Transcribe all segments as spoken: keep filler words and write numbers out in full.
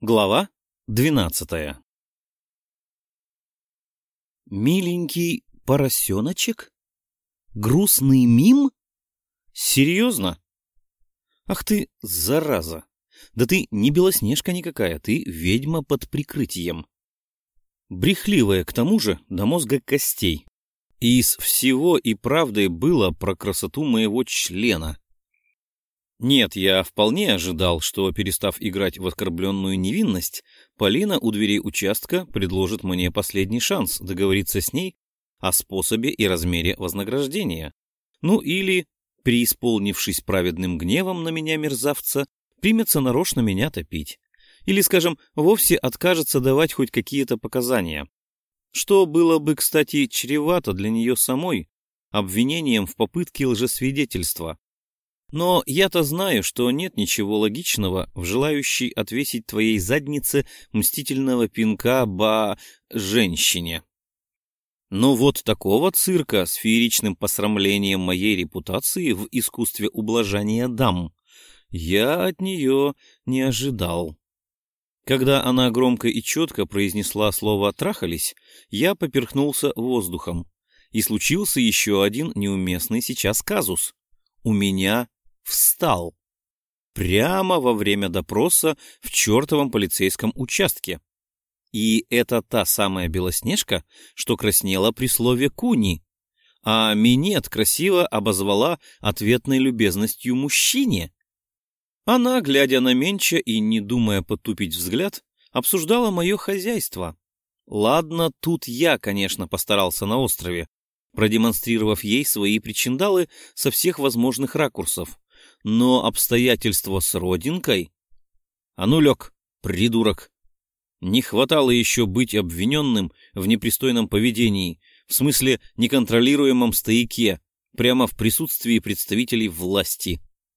Глава двенадцатая. Миленький поросеночек? Грустный мим? Серьезно? Ах ты, зараза! Да ты не Белоснежка никакая, ты ведьма под прикрытием. Брехливая к тому же до мозга костей. И из всего и правды было про красоту моего члена. Нет, я вполне ожидал, что, перестав играть в оскорбленную невинность, Полина у дверей участка предложит мне последний шанс договориться с ней о способе и размере вознаграждения. Ну или, преисполнившись праведным гневом на меня, мерзавца, примется нарочно меня топить. Или, скажем, вовсе откажется давать хоть какие-то показания. Что было бы, кстати, чревато для нее самой обвинением в попытке лжесвидетельства. Но я-то знаю, что нет ничего логичного в желающей отвесить твоей заднице мстительного пинка ба женщине. Но вот такого цирка с фееричным посрамлением моей репутации в искусстве ублажания дам я от нее не ожидал. Когда она громко и четко произнесла слово «трахались», я поперхнулся воздухом, и случился еще один неуместный сейчас казус. У меня встал. Прямо во время допроса в чертовом полицейском участке. И это та самая Белоснежка, что краснела при слове «куни», а минет красиво обозвала ответной любезностью мужчине. Она, глядя на Менча и не думая потупить взгляд, обсуждала мое хозяйство. Ладно, тут я, конечно, постарался на острове, продемонстрировав ей свои причиндалы со всех возможных ракурсов. Но обстоятельства с родинкой... А ну, лег, придурок! Не хватало еще быть обвиненным в непристойном поведении, в смысле неконтролируемом стояке, прямо в присутствии представителей власти.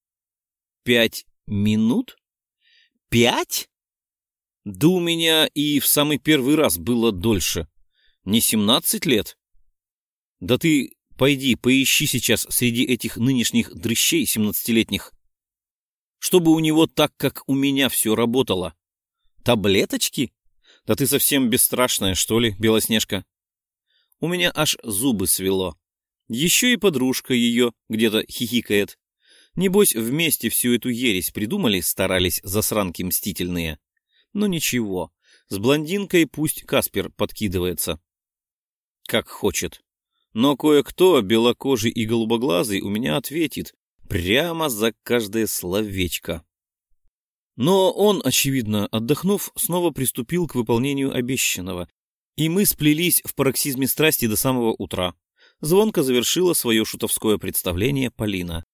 Пять минут? Пять? Да у меня и в самый первый раз было дольше. Не семнадцать лет? Да ты... Пойди, поищи сейчас среди этих нынешних дрыщей семнадцатилетних. Чтобы у него так, как у меня все работало. Таблеточки? Да ты совсем бесстрашная, что ли, Белоснежка? У меня аж зубы свело. Еще и подружка ее где-то хихикает. Небось, вместе всю эту ересь придумали, старались засранки мстительные. Но ничего, с блондинкой пусть Каспер подкидывается. Как хочет. Но кое-кто, белокожий и голубоглазый, у меня ответит прямо за каждое словечко. Но он, очевидно, отдохнув, снова приступил к выполнению обещанного, и мы сплелись в пароксизме страсти до самого утра. Звонко завершила свое шутовское представление Полина.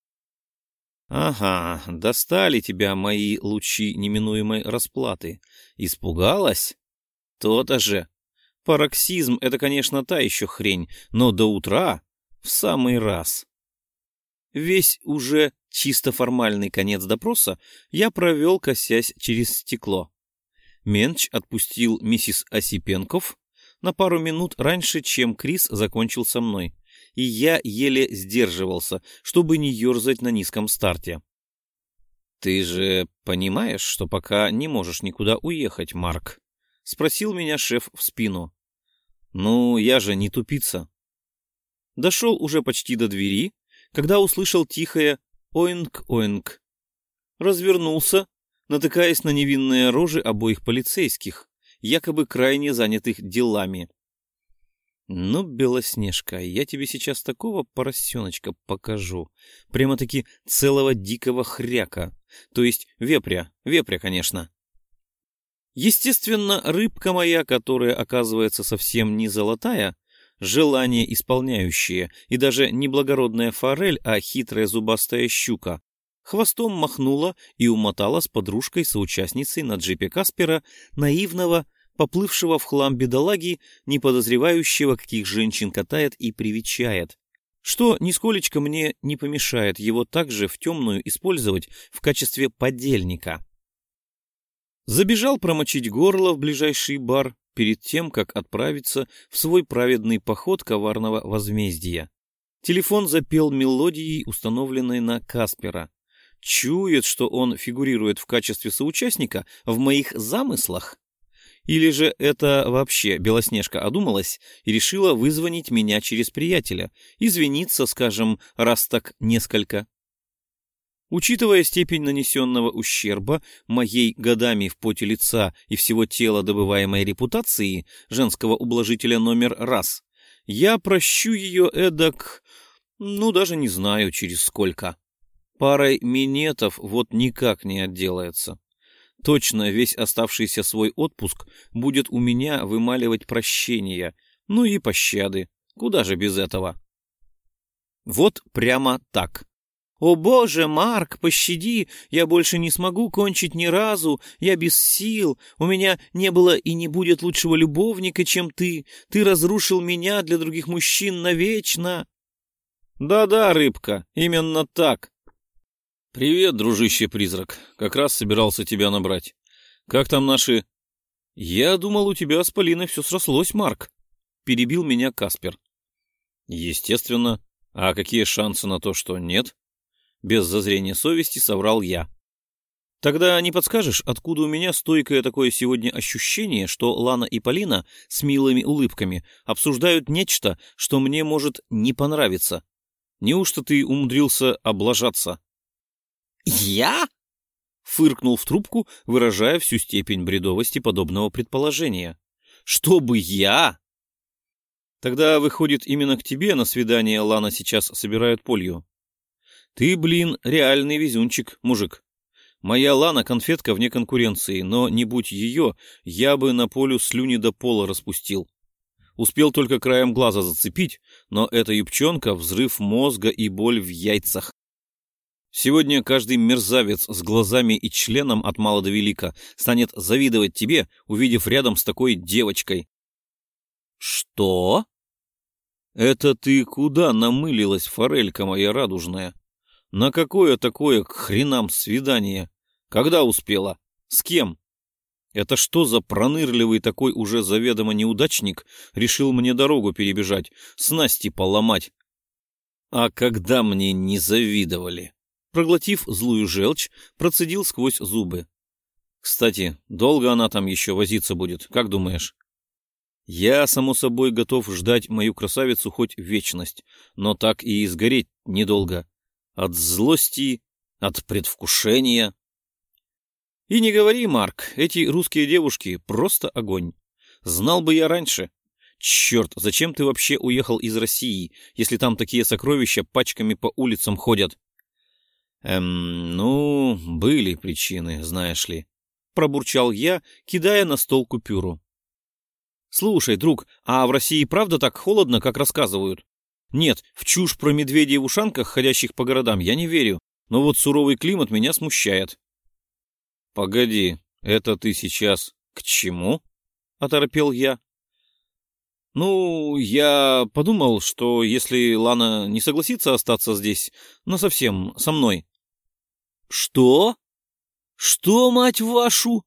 «Ага, достали тебя мои лучи неминуемой расплаты. Испугалась? То-то же. Пароксизм — это, конечно, та еще хрень, но до утра в самый раз». Весь уже чисто формальный конец допроса я провел, косясь через стекло. Менч отпустил миссис Осипенков на пару минут раньше, чем Крис закончил со мной, и я еле сдерживался, чтобы не ерзать на низком старте. «Ты же понимаешь, что пока не можешь никуда уехать, Марк?» — спросил меня шеф в спину. «Ну, я же не тупица». Дошел уже почти до двери, когда услышал тихое «оинк-оинк». Развернулся, натыкаясь на невинные рожи обоих полицейских, якобы крайне занятых делами. «Ну, Белоснежка, я тебе сейчас такого поросеночка покажу. Прямо-таки целого дикого хряка. То есть вепря, вепря, конечно». Естественно, рыбка моя, которая, оказывается, совсем не золотая, желание исполняющее, и даже не благородная форель, а хитрая зубастая щука, хвостом махнула и умотала с подружкой-соучастницей на джипе Каспера, наивного, поплывшего в хлам бедолаги, не подозревающего, каких женщин катает и привечает, что нисколечко мне не помешает его также в темную использовать в качестве подельника. Забежал промочить горло в ближайший бар перед тем, как отправиться в свой праведный поход коварного возмездия. Телефон запел мелодией, установленной на Каспера. чует, что он фигурирует в качестве соучастника в моих замыслах? Или же это вообще Белоснежка одумалась и решила вызвонить меня через приятеля, извиниться, скажем, раз так несколько? Учитывая степень нанесенного ущерба моей годами в поте лица и всего тела добываемой репутации женского ублажителя номер раз, я прощу ее эдак, ну даже не знаю через сколько. Парой минетов вот никак не отделается. Точно весь оставшийся свой отпуск будет у меня вымаливать прощения, ну и пощады. Куда же без этого? Вот прямо так. «О боже, Марк, пощади, я больше не смогу кончить ни разу, я без сил, у меня не было и не будет лучшего любовника, чем ты, ты разрушил меня для других мужчин навечно». «Да-да, рыбка, именно так». «Привет, дружище-призрак, как раз собирался тебя набрать. Как там наши...» «Я думал, у тебя с Полиной все срослось, Марк», — перебил меня Каспер. «Естественно. А какие шансы на то, что нет?» Без зазрения совести соврал я. «Тогда не подскажешь, откуда у меня стойкое такое сегодня ощущение, что Лана и Полина с милыми улыбками обсуждают нечто, что мне может не понравиться? Неужто ты умудрился облажаться?» «Я?» — фыркнул в трубку, выражая всю степень бредовости подобного предположения. «Чтобы я?» «Тогда, выходит, именно к тебе на свидание Лана сейчас собирает Полью. Ты, блин, реальный везунчик, мужик. Моя Лана конфетка вне конкуренции, но не будь ее, я бы на Полю слюни до пола распустил. Успел только краем глаза зацепить, но эта юбчонка — взрыв мозга и боль в яйцах. Сегодня каждый мерзавец с глазами и членом от мала до велика станет завидовать тебе, увидев рядом с такой девочкой». «Что?» «Это ты куда намылилась, форелька моя радужная? На какое такое к хренам свидание? Когда успела? С кем? Это что за пронырливый такой уже заведомо неудачник решил мне дорогу перебежать, снасти поломать? А когда мне не завидовали?» Проглотив злую желчь, процедил сквозь зубы. «Кстати, долго она там еще возиться будет, как думаешь?» «Я, само собой, готов ждать мою красавицу хоть вечность, но так и сгореть недолго. От злости, от предвкушения». «И не говори, Марк, эти русские девушки — просто огонь. Знал бы я раньше. Черт, зачем ты вообще уехал из России, если там такие сокровища пачками по улицам ходят?» «Эм, ну, были причины, знаешь ли», — пробурчал я, кидая на стол купюру. «Слушай, друг, а в России правда так холодно, как рассказывают? Нет, в чушь про медведей в ушанках, ходящих по городам, я не верю, но вот суровый климат меня смущает». «Погоди, это ты сейчас к чему?» — оторопел я. «Ну, я подумал, что если Лана не согласится остаться здесь насовсем со мной...» «Что? Что, мать вашу?»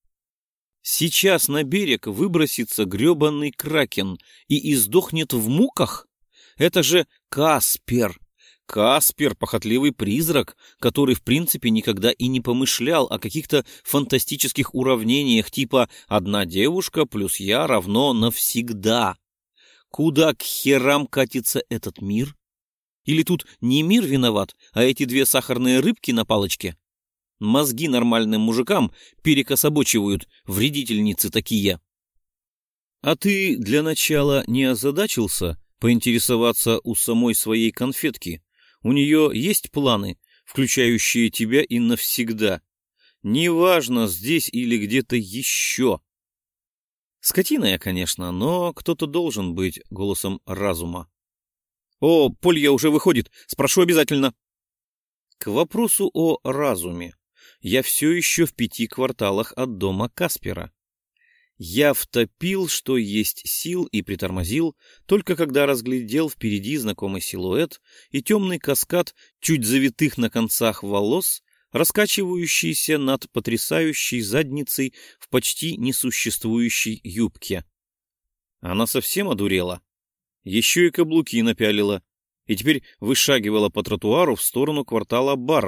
«Сейчас на берег выбросится гребаный кракен и издохнет в муках? Это же Каспер! Каспер — похотливый призрак, который в принципе никогда и не помышлял о каких-то фантастических уравнениях типа «одна девушка плюс я равно навсегда». Куда к херам катится этот мир? Или тут не мир виноват, а эти две сахарные рыбки на палочке? Мозги нормальным мужикам перекособочивают, вредительницы такие. А ты для начала не озадачился поинтересоваться у самой своей конфетки? У нее есть планы, включающие тебя и навсегда? Неважно, здесь или где-то еще. Скотина я, конечно, но кто-то должен быть голосом разума. О, Полья уже выходит, спрошу обязательно. К вопросу о разуме. Я все еще в пяти кварталах от дома Каспера. Я втопил, что есть сил, и притормозил, только когда разглядел впереди знакомый силуэт и темный каскад чуть завитых на концах волос, раскачивающийся над потрясающей задницей в почти несуществующей юбке. Она совсем одурела. Еще и каблуки напялила, и теперь вышагивала по тротуару в сторону квартала баров,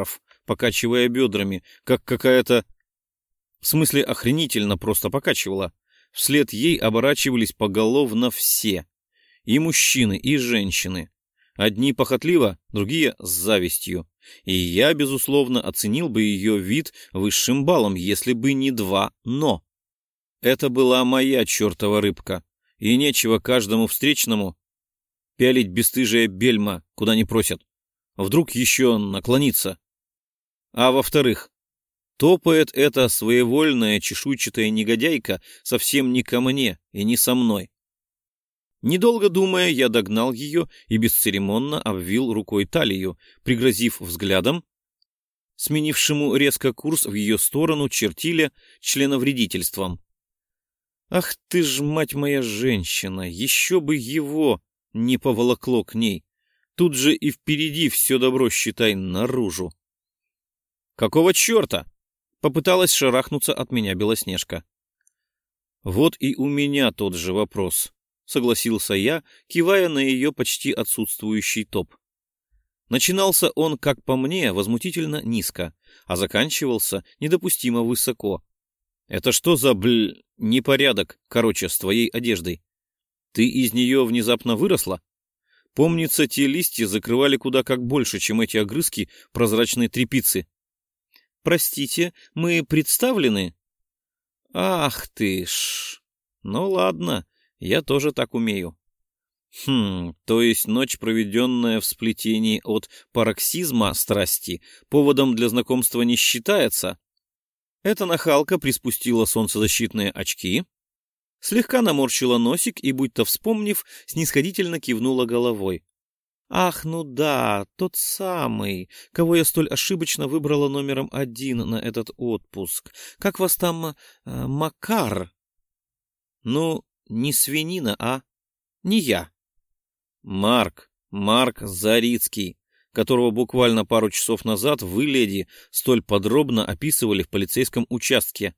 покачивая бедрами, как какая-то... В смысле, охренительно просто покачивала. Вслед ей оборачивались поголовно все. И мужчины, и женщины. Одни похотливо, другие с завистью. И я, безусловно, оценил бы ее вид высшим баллом, если бы не два «но». Это была моя чертова рыбка, и нечего каждому встречному пялить бесстыжая бельма, куда не просят. Вдруг еще наклонится. А во-вторых, топает эта своевольная чешуйчатая негодяйка совсем не ко мне и не со мной. Недолго думая, я догнал ее и бесцеремонно обвил рукой талию, пригрозив взглядом, сменившему резко курс в ее сторону чертиля членовредительством. Ах ты ж, мать моя, женщина, еще бы его не поволокло к ней. Тут же и впереди все добро, считай, наружу. Какого черта? Попыталась шарахнуться от меня Белоснежка. Вот и у меня тот же вопрос. Согласился я, кивая на ее почти отсутствующий топ. Начинался он, как по мне, возмутительно низко, а заканчивался недопустимо высоко. Это что за бл... непорядок, короче, с твоей одеждой? Ты из нее внезапно выросла? Помнится, те листья закрывали куда как больше, чем эти огрызки прозрачной тряпицы. Простите, мы представлены? Ах ты ж... Ну ладно. Я тоже так умею. Хм, то есть ночь, проведенная в сплетении от пароксизма страсти, поводом для знакомства не считается? Эта нахалка приспустила солнцезащитные очки, слегка наморщила носик и, будто вспомнив, снисходительно кивнула головой. Ах, ну да, тот самый, кого я столь ошибочно выбрала номером один на этот отпуск. Как вас там, э, Макар? Ну... Не свинина, а? Не я. Марк, Марк Зарицкий, которого буквально пару часов назад вы, леди, столь подробно описывали в полицейском участке.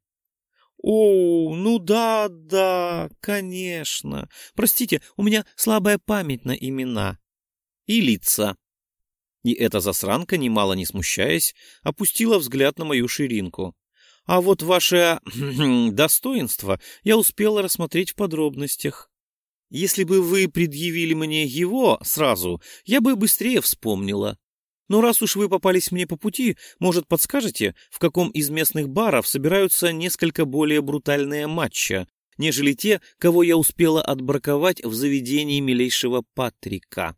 О, ну да, да, конечно. Простите, у меня слабая память на имена. И лица. И эта засранка, немало не смущаясь, опустила взгляд на мою ширинку. А вот ваше достоинство я успела рассмотреть в подробностях. Если бы вы предъявили мне его сразу, я бы быстрее вспомнила. Но раз уж вы попались мне по пути, может, подскажете, в каком из местных баров собираются несколько более брутальные матча, нежели те, кого я успела отбраковать в заведении милейшего Патрика?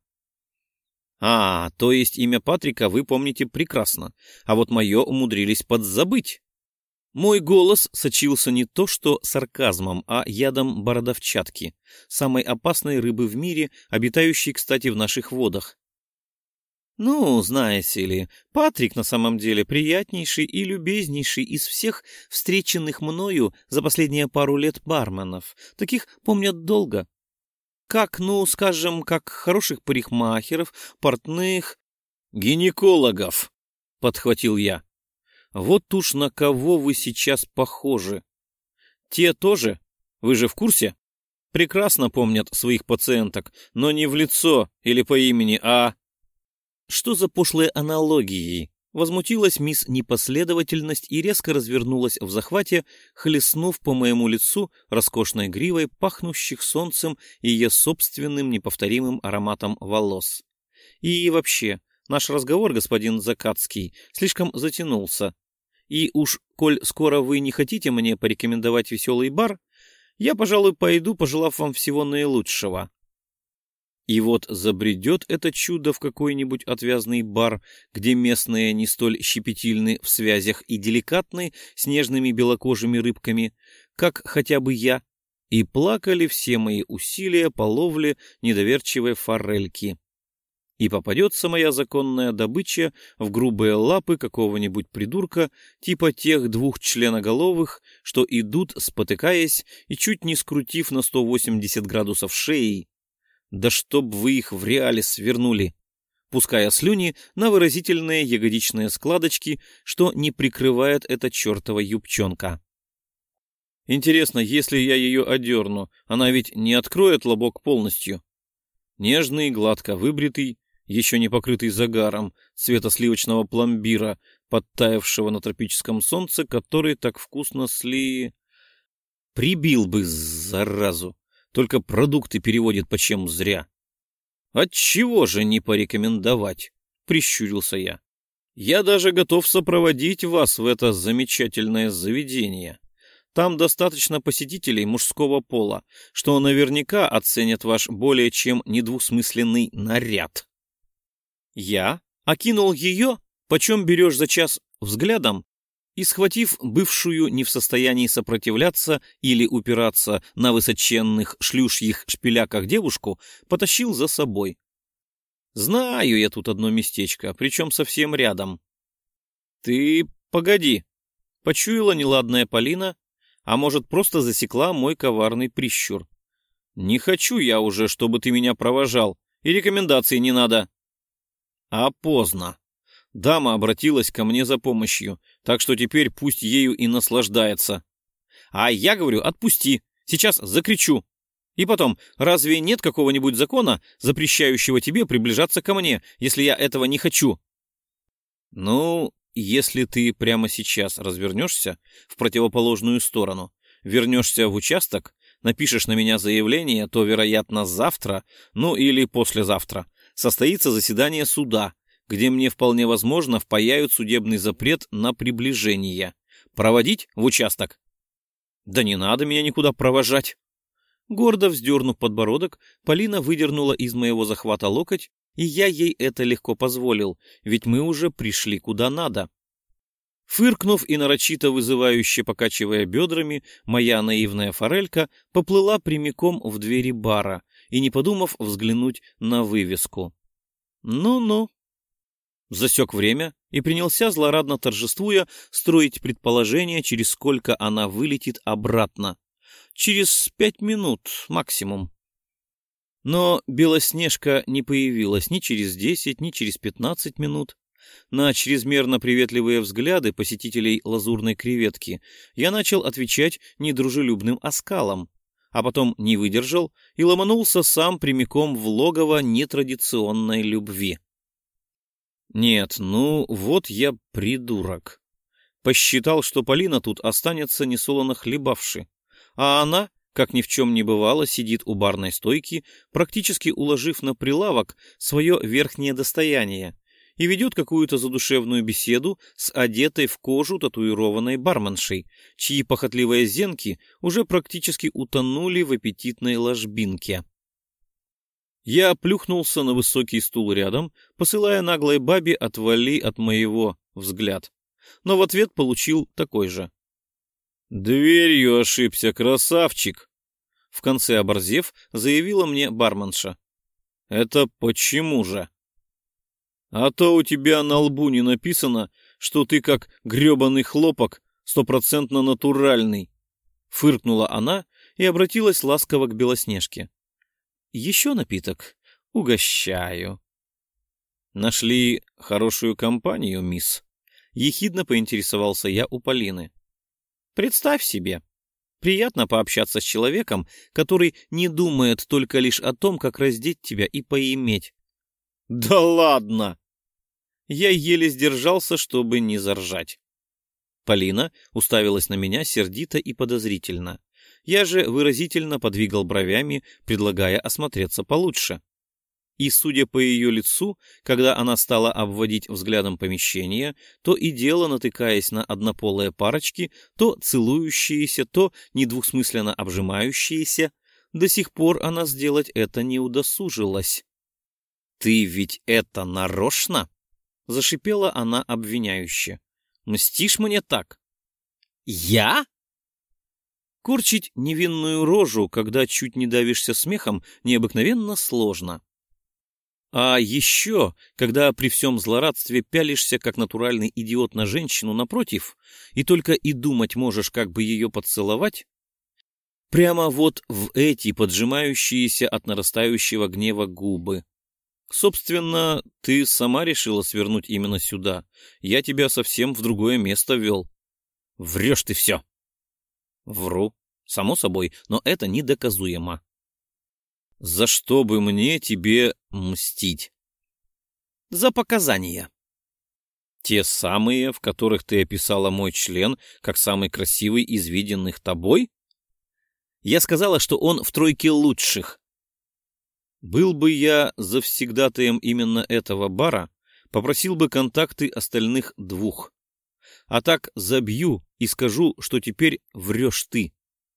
А, то есть имя Патрика вы помните прекрасно, а вот мое умудрились подзабыть. Мой голос сочился не то что сарказмом, а ядом бородавчатки, самой опасной рыбы в мире, обитающей, кстати, в наших водах. Ну, знаете ли, Патрик на самом деле приятнейший и любезнейший из всех встреченных мною за последние пару лет барменов. Таких помнят долго. Как, ну, скажем, как хороших парикмахеров, портных... Гинекологов, подхватил я. Вот уж на кого вы сейчас похожи. Те тоже, вы же в курсе? Прекрасно помнят своих пациенток, но не в лицо или по имени, а... Что за пошлые аналогии? Возмутилась мисс Непоследовательность и резко развернулась в захвате, хлестнув по моему лицу роскошной гривой пахнущих солнцем и ее собственным неповторимым ароматом волос. И вообще, наш разговор, господин Закатский, слишком затянулся. И уж, коль скоро вы не хотите мне порекомендовать веселый бар, я, пожалуй, пойду, пожелав вам всего наилучшего. И вот забредет это чудо в какой-нибудь отвязный бар, где местные не столь щепетильны в связях и деликатны с нежными белокожими рыбками, как хотя бы я, и плакали все мои усилия по ловле недоверчивой форельки. И попадется моя законная добыча в грубые лапы какого-нибудь придурка, типа тех двух членоголовых, что идут, спотыкаясь и чуть не скрутив на сто восемьдесят градусов шеей. Да чтоб вы их в реале свернули, пуская слюни на выразительные ягодичные складочки, что не прикрывает эта чертова юбчонка. Интересно, если я ее одерну, она ведь не откроет лобок полностью? Нежный, гладко выбритый, еще не покрытый загаром, цвета сливочного пломбира, подтаявшего на тропическом солнце, который так вкусно сли... Прибил бы, заразу, только продукты переводит почем зря. Отчего же не порекомендовать? Прищурился я. Я даже готов сопроводить вас в это замечательное заведение. Там достаточно посетителей мужского пола, что наверняка оценят ваш более чем недвусмысленный наряд. Я окинул ее, почем берешь за час, взглядом, и, схватив бывшую не в состоянии сопротивляться или упираться на высоченных шлюшьих шпиляках девушку, потащил за собой. Знаю я тут одно местечко, причем совсем рядом. Ты погоди, почуяла неладная Полина, а может, просто засекла мой коварный прищур. Не хочу я уже, чтобы ты меня провожал, и рекомендаций не надо. А поздно. Дама обратилась ко мне за помощью, так что теперь пусть ею и наслаждается. А я говорю, отпусти, сейчас закричу. И потом, разве нет какого-нибудь закона, запрещающего тебе приближаться ко мне, если я этого не хочу? Ну, если ты прямо сейчас развернешься в противоположную сторону, вернешься в участок, напишешь на меня заявление, то, вероятно, завтра, ну или послезавтра, состоится заседание суда, где мне вполне возможно впаяют судебный запрет на приближение. Проводить в участок? Да не надо меня никуда провожать. Гордо вздернув подбородок, Полина выдернула из моего захвата локоть, и я ей это легко позволил, ведь мы уже пришли куда надо. Фыркнув и нарочито вызывающе покачивая бедрами, моя наивная форелька поплыла прямиком в двери бара и, не подумав, взглянуть на вывеску. Ну-ну. Засек время и принялся, злорадно торжествуя, строить предположение, через сколько она вылетит обратно. Через пять минут максимум. Но Белоснежка не появилась ни через десять, ни через пятнадцать минут. На чрезмерно приветливые взгляды посетителей лазурной креветки я начал отвечать недружелюбным оскалом, а потом не выдержал и ломанулся сам прямиком в логово нетрадиционной любви. Нет, ну вот я придурок. Посчитал, что Полина тут останется несолоно хлебавши, а она, как ни в чем не бывало, сидит у барной стойки, практически уложив на прилавок свое верхнее достояние, и ведет какую-то задушевную беседу с одетой в кожу татуированной барменшей, чьи похотливые зенки уже практически утонули в аппетитной ложбинке. Я плюхнулся на высокий стул рядом, посылая наглой бабе «отвали от моего» взгляд, но в ответ получил такой же. «Дверью ошибся, красавчик!» В конце оборзев, заявила мне барменша. «Это почему же?» «А то у тебя на лбу не написано, что ты как гребаный хлопок, стопроцентно натуральный!» Фыркнула она и обратилась ласково к Белоснежке. «Еще напиток? Угощаю». «Нашли хорошую компанию, мисс?» Ехидно поинтересовался я у Полины. «Представь себе, приятно пообщаться с человеком, который не думает только лишь о том, как раздеть тебя и поиметь». «Да ладно!» Я еле сдержался, чтобы не заржать. Полина уставилась на меня сердито и подозрительно. Я же выразительно подвигал бровями, предлагая осмотреться получше. И, судя по ее лицу, когда она стала обводить взглядом помещение, то и дело натыкаясь на однополые парочки, то целующиеся, то недвусмысленно обжимающиеся, до сих пор она сделать это не удосужилась. «Ты ведь это нарочно?» — зашипела она обвиняюще. «Мстишь мне так?» «Я?» Корчить невинную рожу, когда чуть не давишься смехом, необыкновенно сложно. А еще, когда при всем злорадстве пялишься, как натуральный идиот, на женщину напротив, и только и думать можешь, как бы ее поцеловать, прямо вот в эти поджимающиеся от нарастающего гнева губы. Собственно, ты сама решила свернуть именно сюда. Я тебя совсем в другое место вел. Врешь ты все. Вру, само собой, но это недоказуемо. За что бы мне тебе мстить? За показания. Те самые, в которых ты описала мой член как самый красивый из виденных тобой? Я сказала, что он в тройке лучших. Был бы я завсегдатаем именно этого бара, попросил бы контакты остальных двух. А так забью и скажу, что теперь врешь ты.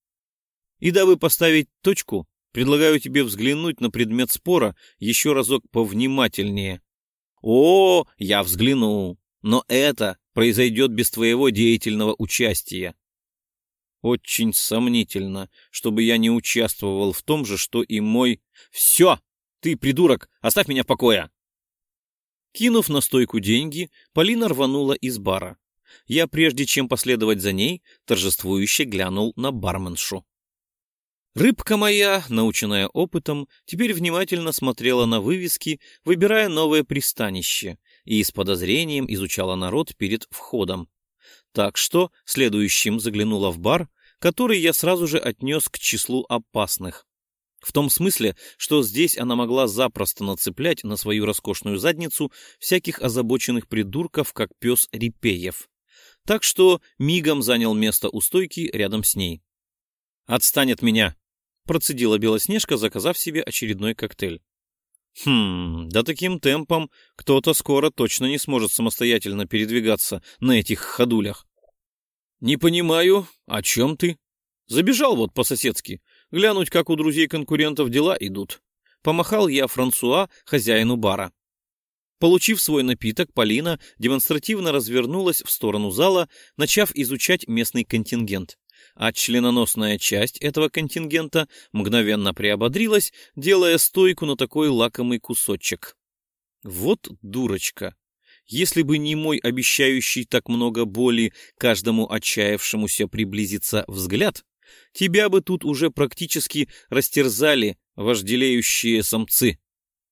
И дабы поставить точку, предлагаю тебе взглянуть на предмет спора еще разок повнимательнее. О, я взгляну, но это произойдет без твоего деятельного участия. Очень сомнительно, чтобы я не участвовал в том же, что и мой... Все! Ты, придурок, оставь меня в покое! Кинув на стойку деньги, Полина рванула из бара. Я, прежде чем последовать за ней, торжествующе глянул на барменшу. Рыбка моя, наученная опытом, теперь внимательно смотрела на вывески, выбирая новое пристанище, и с подозрением изучала народ перед входом. Так что следующим заглянула в бар, который я сразу же отнес к числу опасных. В том смысле, что здесь она могла запросто нацеплять на свою роскошную задницу всяких озабоченных придурков, как пес Репеев. Так что мигом занял место у стойки рядом с ней. «Отстань от меня!» — процедила Белоснежка, заказав себе очередной коктейль. «Хм, да таким темпом кто-то скоро точно не сможет самостоятельно передвигаться на этих ходулях». «Не понимаю, о чем ты?» «Забежал вот по-соседски, глянуть, как у друзей-конкурентов дела идут». Помахал я Франсуа, хозяину бара. Получив свой напиток, Полина демонстративно развернулась в сторону зала, начав изучать местный контингент. А членоносная часть этого контингента мгновенно приободрилась, делая стойку на такой лакомый кусочек. Вот дурочка! Если бы не мой обещающий так много боли каждому отчаявшемуся приблизиться взгляд, тебя бы тут уже практически растерзали вожделеющие самцы.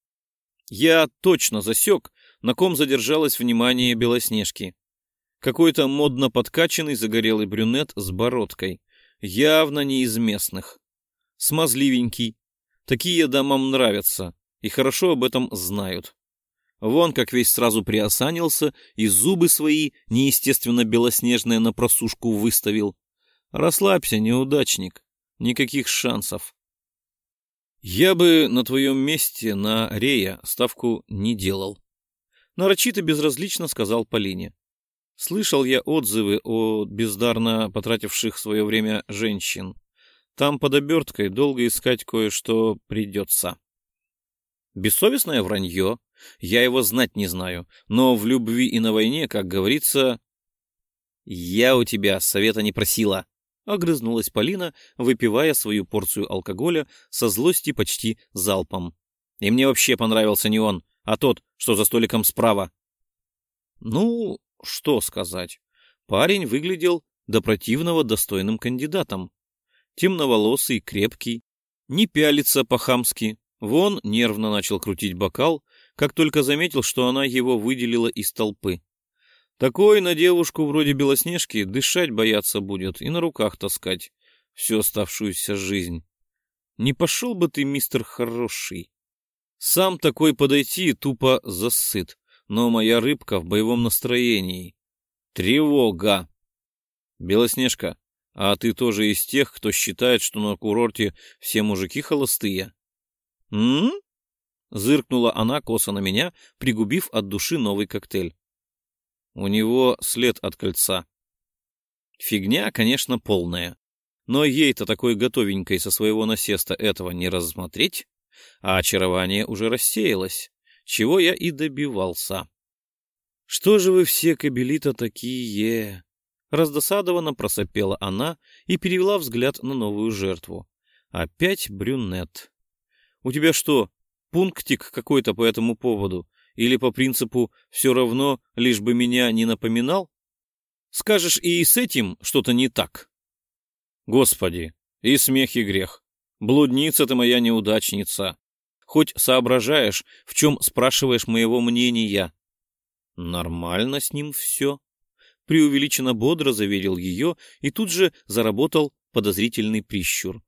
Я точно засек, на ком задержалось внимание Белоснежки. Какой-то модно подкачанный загорелый брюнет с бородкой, явно не из местных. Смазливенький. Такие дамам нравятся, и хорошо об этом знают. Вон как весь сразу приосанился, и зубы свои неестественно белоснежные на просушку выставил. Расслабься, неудачник, никаких шансов. Я бы на твоем месте на Рея ставку не делал. Нарочито безразлично сказал Полине. Слышал я отзывы о бездарно потративших свое время женщин. Там под оберткой долго искать кое-что придется. Бессовестное вранье. Я его знать не знаю. Но в любви и на войне, как говорится... Я у тебя совета не просила. Огрызнулась Полина, выпивая свою порцию алкоголя со злости почти залпом. И мне вообще понравился не он, а тот, что за столиком справа. Ну... Что сказать? Парень выглядел до противного достойным кандидатом. Темноволосый, крепкий, не пялится по-хамски. Вон нервно начал крутить бокал, как только заметил, что она его выделила из толпы. Такой на девушку вроде Белоснежки дышать бояться будет и на руках таскать всю оставшуюся жизнь. Не пошел бы ты, мистер Хороший. Сам такой подойти тупо засыт. Но моя рыбка в боевом настроении. Тревога! Белоснежка, а ты тоже из тех, кто считает, что на курорте все мужики холостые? М? Зыркнула она косо на меня, пригубив от души новый коктейль. У него след от кольца. Фигня, конечно, полная. Но ей-то такой готовенькой со своего насеста этого не рассмотреть, а очарование уже рассеялось. Чего я и добивался. «Что же вы все, кобели-то, такие?» Раздосадованно просопела она и перевела взгляд на новую жертву. «Опять брюнет. У тебя что, пунктик какой-то по этому поводу? Или по принципу «все равно, лишь бы меня не напоминал»? Скажешь, и с этим что-то не так?» «Господи, и смех, и грех. Блудница ты моя неудачница. Хоть соображаешь, в чем спрашиваешь моего мнения?» «Нормально с ним все», — преувеличенно бодро заверил ее, и тут же заработал подозрительный прищур.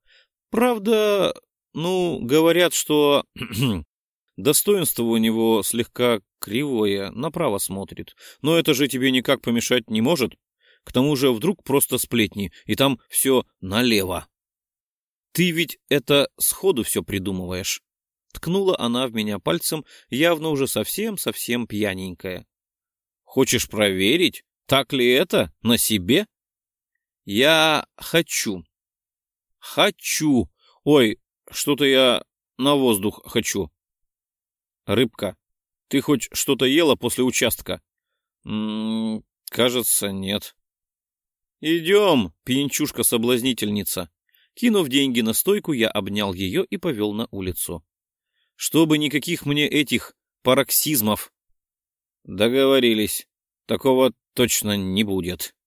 «Правда, ну, говорят, что достоинства у него слегка кривое, направо смотрит. Но это же тебе никак помешать не может. К тому же вдруг просто сплетни, и там все налево. Ты ведь это сходу все придумываешь. Ткнула она в меня пальцем, явно уже совсем-совсем пьяненькая. Хочешь проверить, так ли это на себе? Я хочу. Хочу. Ой, что-то я на воздух хочу. Рыбка, ты хоть что-то ела после участка? М-м, кажется, нет. Идем, пьянчушка-соблазнительница. Кинув деньги на стойку, я обнял ее и повел на улицу. Чтобы никаких мне этих пароксизмов. Договорились. Такого точно не будет.